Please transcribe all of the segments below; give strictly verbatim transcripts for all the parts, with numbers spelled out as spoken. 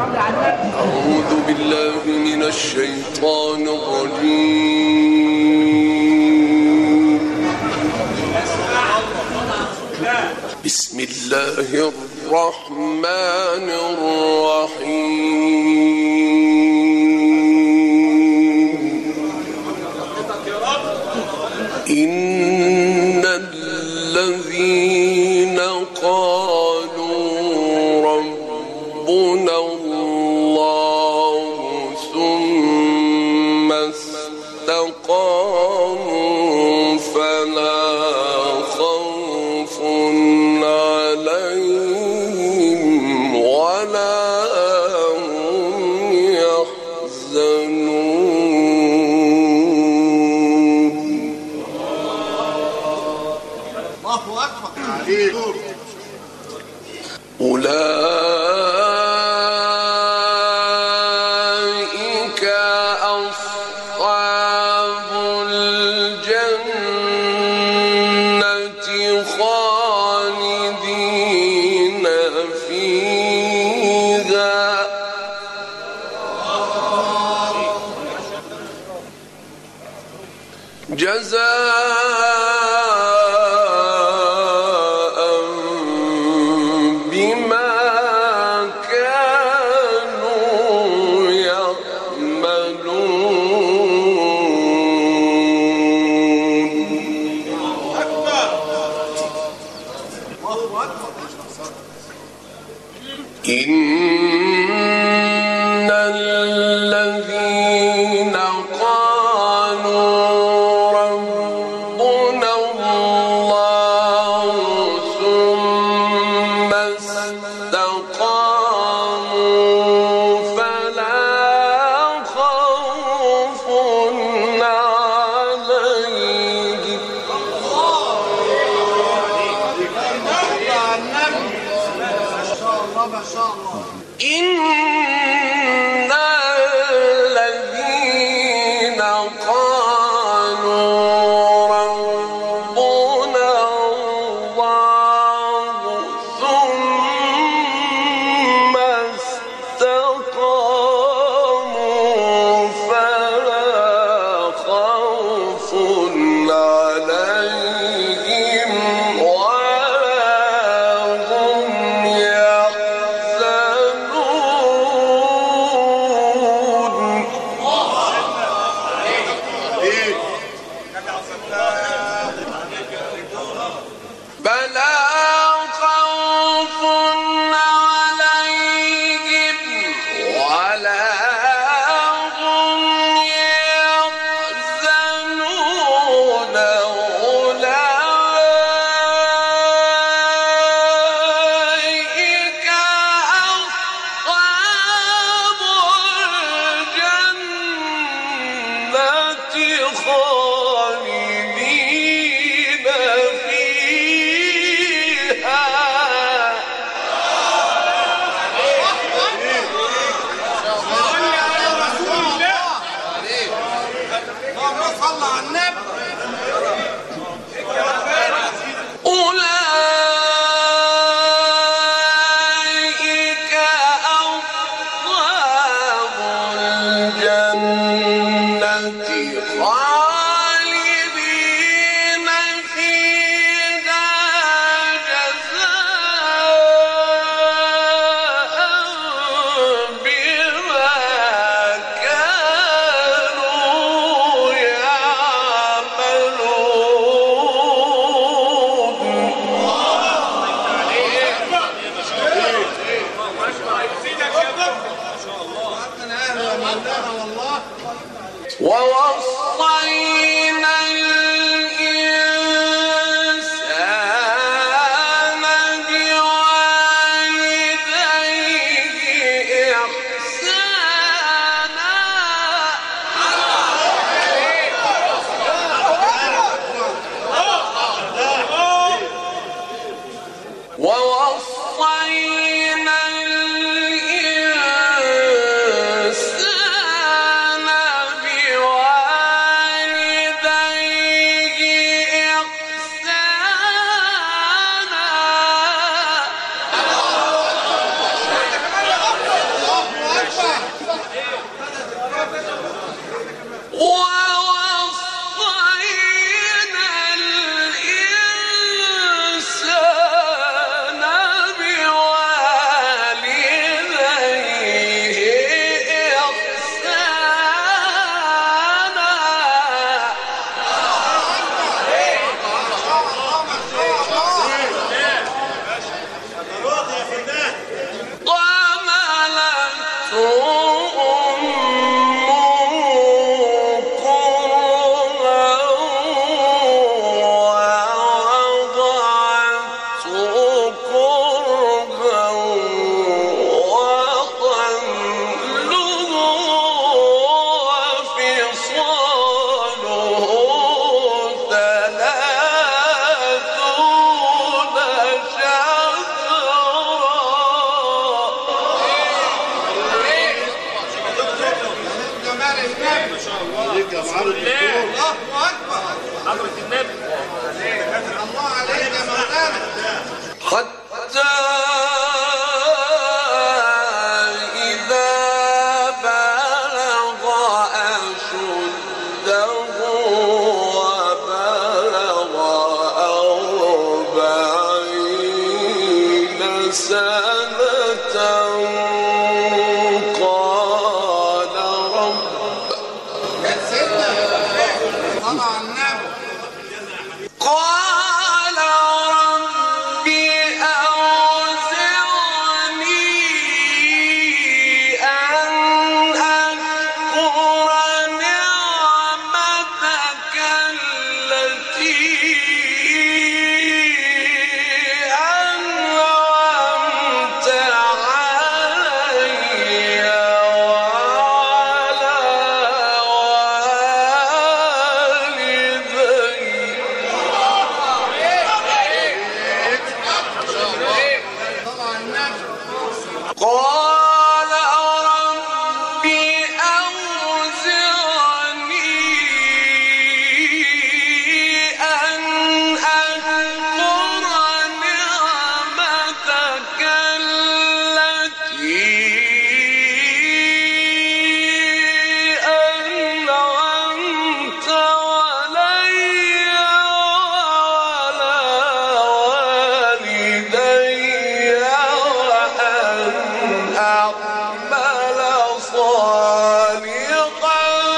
أعوذ بالله من الشيطان الرجيم. بسم الله الرحمن الرحيم. إن الذين قالوا ربنا الله ثم استقاموا فلا خوف عليهم ولا هم يحزنون. الله أكبر عليك. أولئك أصحاب الجنة خالدين فيها جزاء بما كانوا يعملون. إن الذين قالوا ربنا الله ثم استقاموا فلا خوف عليهم إن الذين قالوا ربنا الله ثم استقاموا فلا خوف عليهم ولا هم يحزنون. فلا خوف عليهم ولا هم يحزنون. أولئك أصحاب الجنة خالدين فيها صلى على النبي. أولئك أصحاب الجنة خالدين فيها جزاء بما كانوا يعملون. ووصينا الإنسان بوالديه إحسانا ووصينا الإنسان بوالديه عليك يا معالي الدكتور. الله اكبر. حضرة النبي الله عليك يا مولانا. حتى إذا بلغ أشده وبلغ أربعين سنة قال رب يا سيدنا صلى على النبي. قال رب أوزعني أن أذكر نعمتك التي أنعمت علي وعلى والدي. صلى على النبي. قال رب أوزعني أن أذكر نعمتك التي أنعمت علي وعلى والدي وأن أعمل صالحا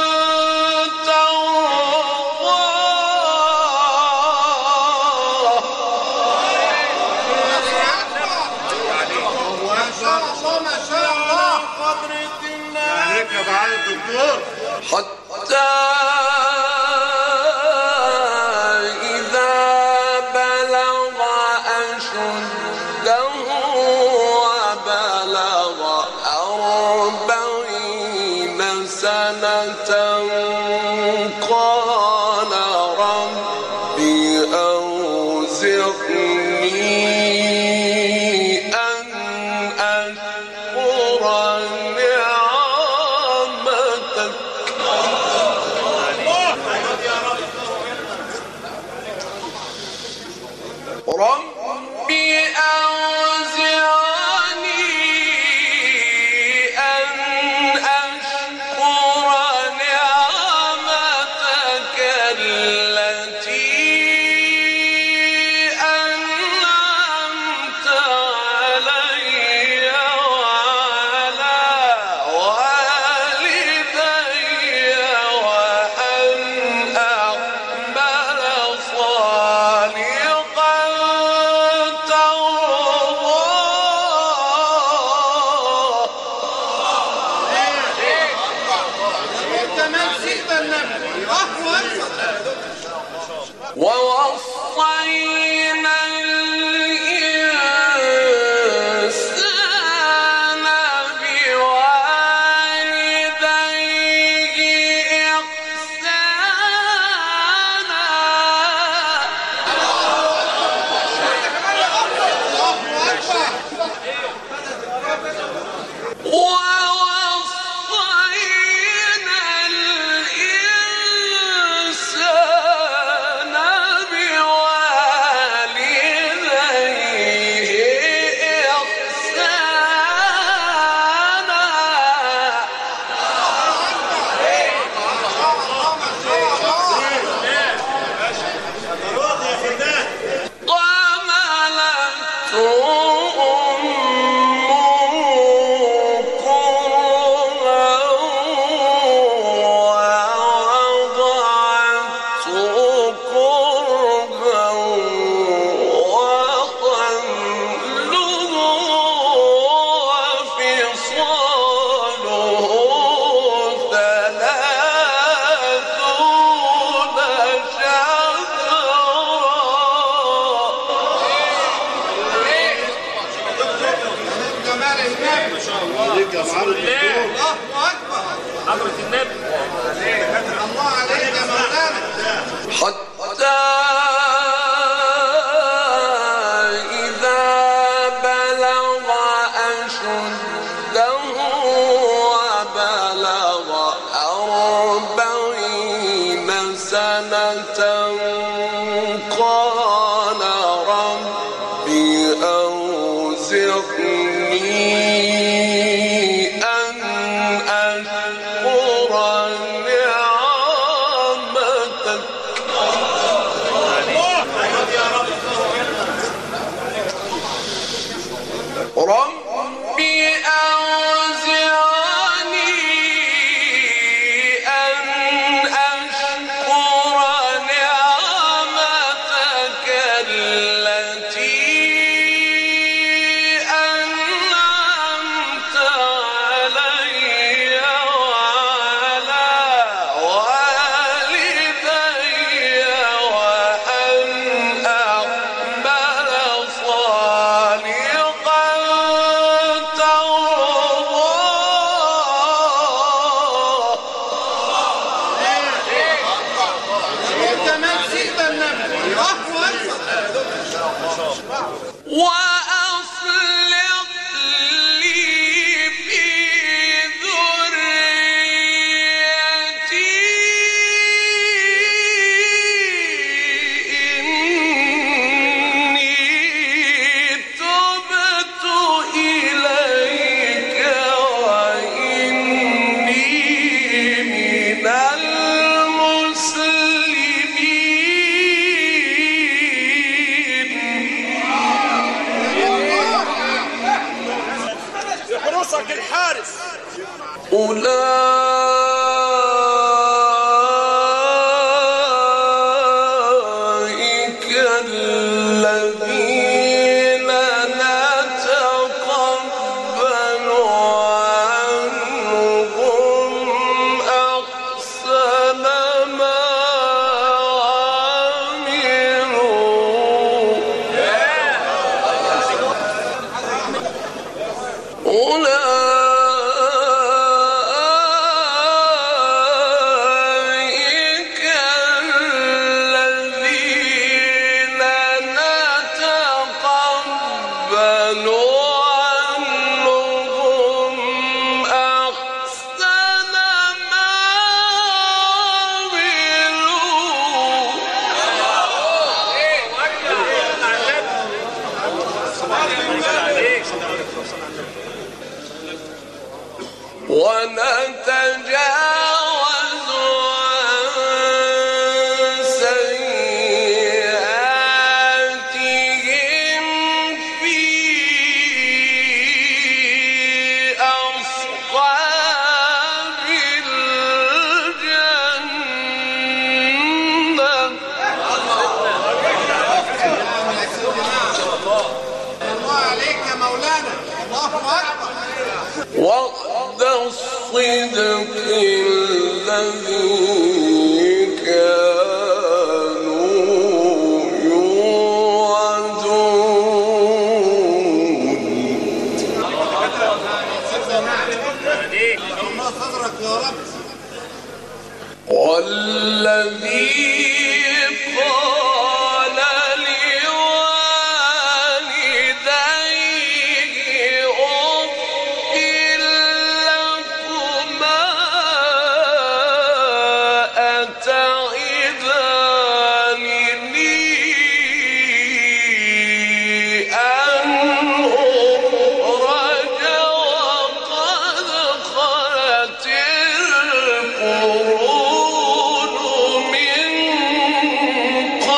ترضاه. ما شاء الله ما شاء الله. قدرة النبي. عليك يا معالي الدكتور. حتى إذا بلغ أشده وبلغ أربعين سنة قال رب أوزعني أن أذكر نعمتك رب أوزعني أن أشكر نعمتك التي أنعمت علي وعلى والدي وأن أعمل صالحا ترضاه. كمان سيدنا النبي. الله اكبر. ووصينا الإنسان بوالديه إحسانا ووصينا الإنسان بوالديه إحسانا حملته أمه كرها ووضعته كرها وحمله وفصاله ثلاثون شهرا. جمال النبي. عليك يا معالي الدكتور. الله اكبر. حضرة النبي الله عليك يا مولانا. حتى إذا بلغ أشده وبلغ أربعين أن أشكر نعمتك ربي أوزعني أن أشكر نعمتك التي أنعمت علي وعلى والدي وأن أعمل صالحا وأصلح لي في ذريتي إني تبت إليك وإني من حروسك الحارس أولئك الذين نتقبل عنهم أحسن ما عملوا أولئك الذين نتقبل عنهم أحسن ما عملوا ونتجاوز عن سيئاتهم في أصحاب الجنة الله عليك يا مولانا الله أكبر وعد الصدق الذي كانوا يوعدون الله صدرك يا رب والذي قال لوالديه أف لكما أتعدانني أن أخرج وقد خلت القرون من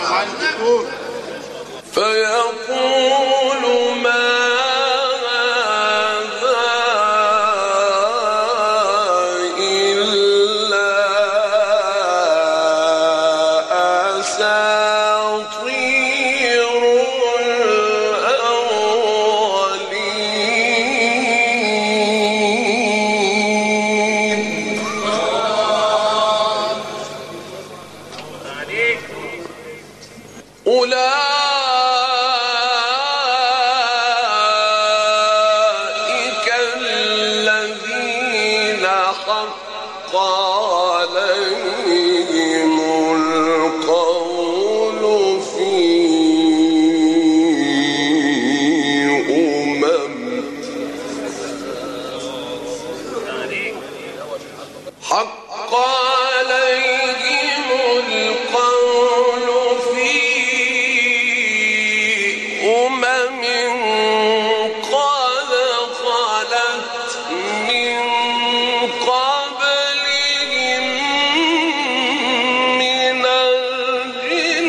فيقول ما هذا إلا أساطير الأولين. أولئك الذين حق عليهم القول في أمم حق عليهم القول في أمم قد خلت من قبلهم من الجن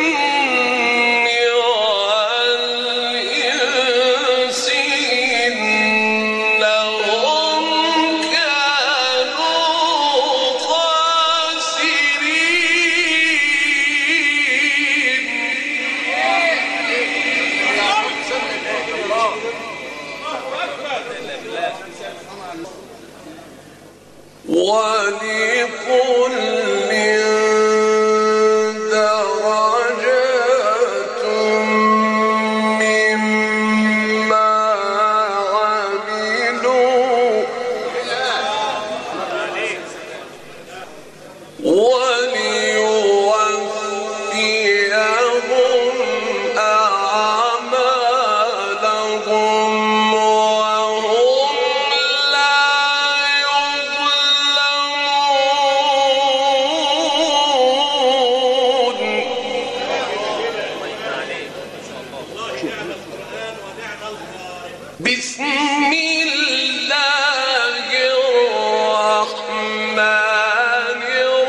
والإنس إنهم كانوا ولكل درجات مما عملوا وليوفيهم أعمالهم وهم لا يظلمون. بسم الله الرحمن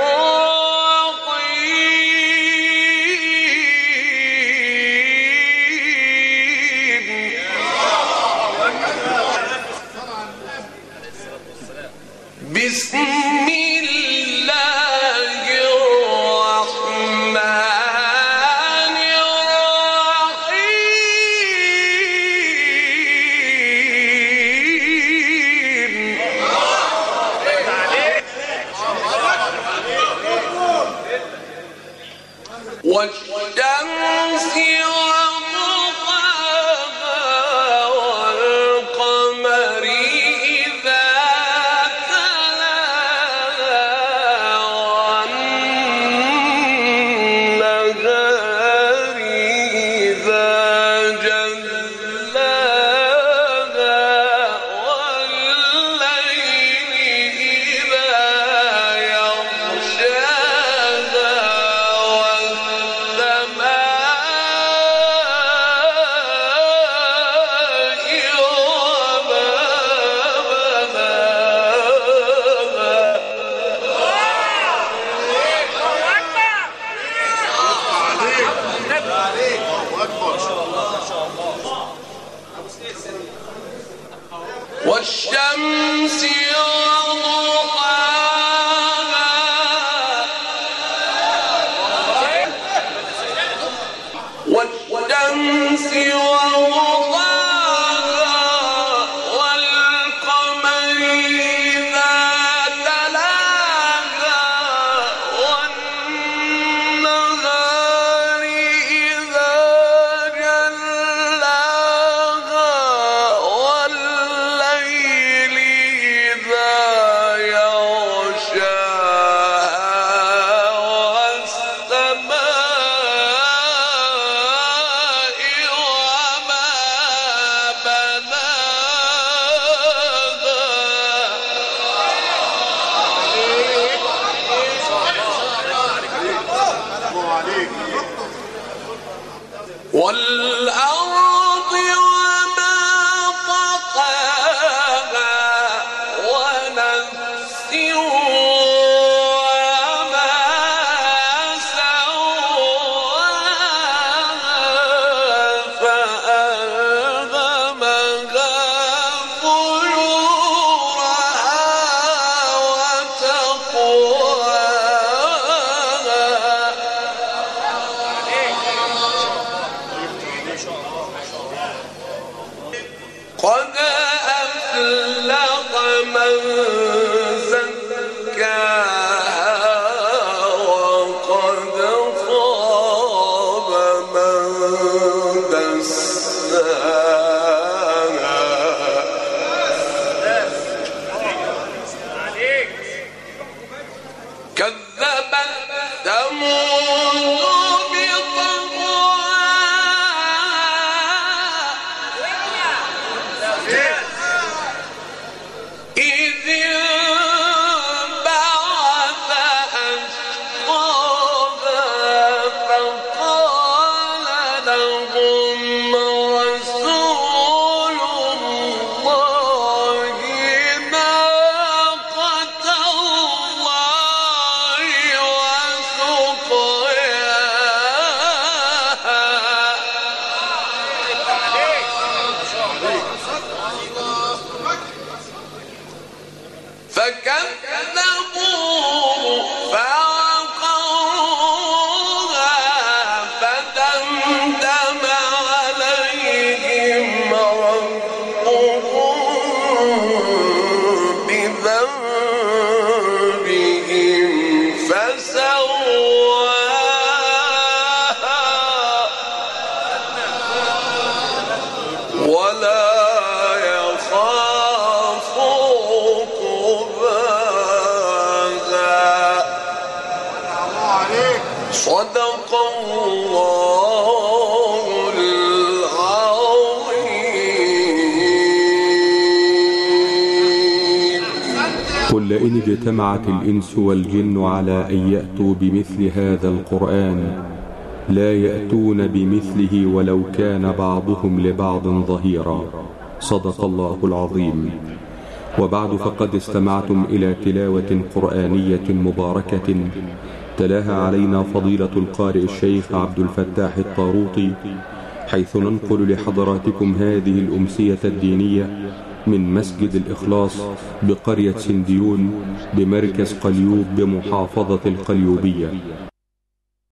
الرحيم. بسم الله الرحمن الرحيم. والشمس وضحاها والقمر إذا تلاها والنهار إذا جلاها والليل إذا يغشاها والشمس وضحاها والشمس وضحاها والقمر إذا تلاها والنهار إذا جلاها والليل إذا يغشاها والسماء قد أفلح من زكاها وقد خاب من دساها كذبت ثمود صدق الله العظيم. قل لئن اجتمعت الإنس والجن على أن يأتوا بمثل هذا القرآن لا يأتون بمثله ولو كان بعضهم لبعض ظهيرا. صدق الله العظيم. وبعد فقد استمعتم إلى تلاوة قرآنية مباركة تلاها علينا فضيلة القارئ الشيخ عبد الفتاح الطاروطي، حيث ننقل لحضراتكم هذه الأمسية الدينية من مسجد الإخلاص بقرية سنديون بمركز قليوب بمحافظة القليوبية.